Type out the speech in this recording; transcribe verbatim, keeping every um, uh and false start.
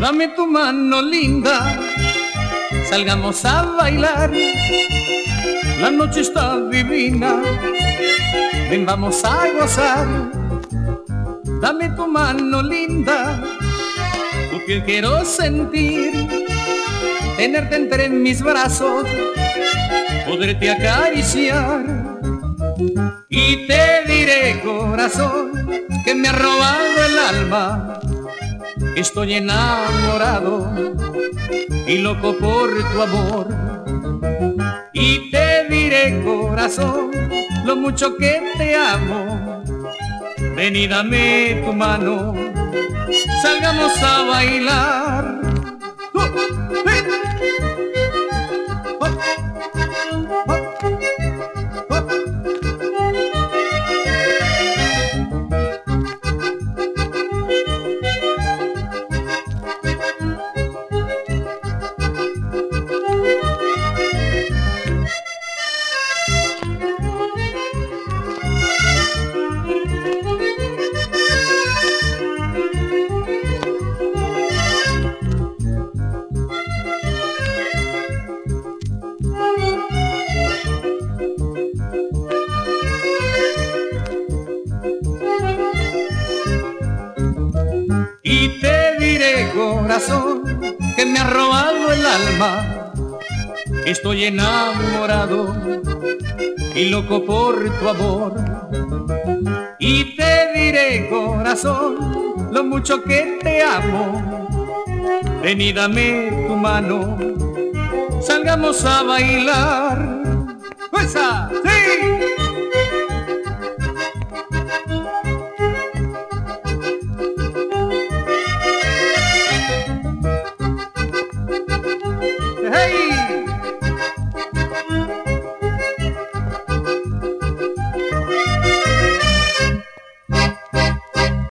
Dame tu mano linda, salgamos a bailar. La noche está divina, ven vamos a gozar. Dame tu mano linda, tu piel quiero sentir, tenerte entre mis brazos, poderte acariciar. Y te diré, corazón, que me ha robado el alma, estoy enamorado y loco por tu amor. Y te diré, corazón, lo mucho que te amo, ven y dame tu mano, salgamos a bailar. Y te diré, corazón, que me ha robado el alma, estoy enamorado y loco por tu amor. Y te diré, corazón, lo mucho que te amo, ven y dame tu mano, salgamos a bailar. ¡Esa! ¡Sí!